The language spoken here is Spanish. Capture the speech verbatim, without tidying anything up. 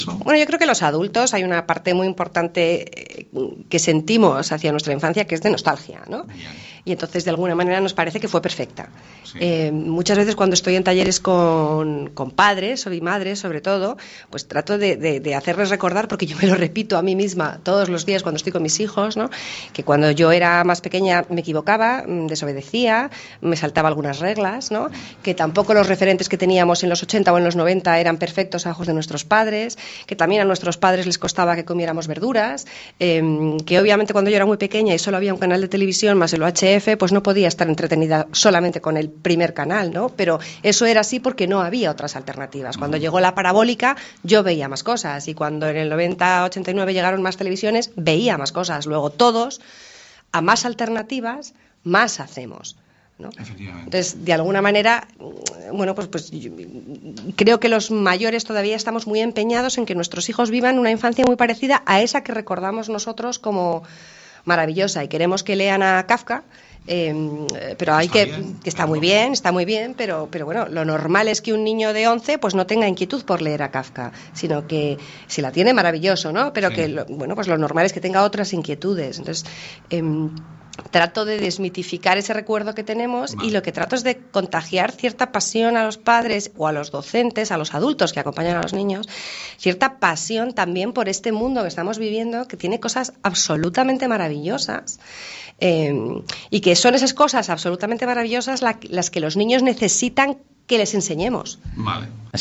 Bueno, yo creo que los adultos hay una parte muy importante que sentimos hacia nuestra infancia que es de nostalgia, ¿no? Bien. Y entonces de alguna manera nos parece que fue perfecta. Sí. Eh, muchas veces cuando estoy en talleres con, con padres o y madres sobre todo, pues trato de, de, de hacerles recordar, porque yo me lo repito a mí misma todos los días cuando estoy con mis hijos, ¿no? Que cuando yo era más pequeña me equivocaba, desobedecía, me saltaba algunas reglas, ¿no? Que tampoco los referentes que teníamos en los ochenta o en los noventa eran perfectos a ojos de nuestros padres, que también a nuestros padres les costaba que comiéramos verduras, eh, que obviamente cuando yo era muy pequeña y solo había un canal de televisión más el U H F, pues no podía estar entretenida solamente con el primer canal, ¿no? Pero eso era así porque no había otras alternativas. Cuando llegó la parabólica yo veía más cosas, y cuando en el noventa, ochenta y nueve llegaron más televisiones veía más cosas. Luego todos, a más alternativas, más hacemos, ¿no? Entonces, de alguna manera, bueno, pues, pues yo creo que los mayores todavía estamos muy empeñados en que nuestros hijos vivan una infancia muy parecida a esa que recordamos nosotros como maravillosa, y queremos que lean a Kafka, eh, pero hay está que, bien, que está claro. muy bien, está muy bien, pero, pero bueno, lo normal es que un niño de once pues no tenga inquietud por leer a Kafka, sino que si la tiene, maravilloso, ¿no? Pero Sí. que, lo, bueno, pues lo normal es que tenga otras inquietudes. Entonces, eh, trato de desmitificar ese recuerdo que tenemos, vale. y lo que trato es de contagiar cierta pasión a los padres o a los docentes, a los adultos que acompañan a los niños, cierta pasión también por este mundo que estamos viviendo, que tiene cosas absolutamente maravillosas, eh, y que son esas cosas absolutamente maravillosas la, las que los niños necesitan que les enseñemos. Vale.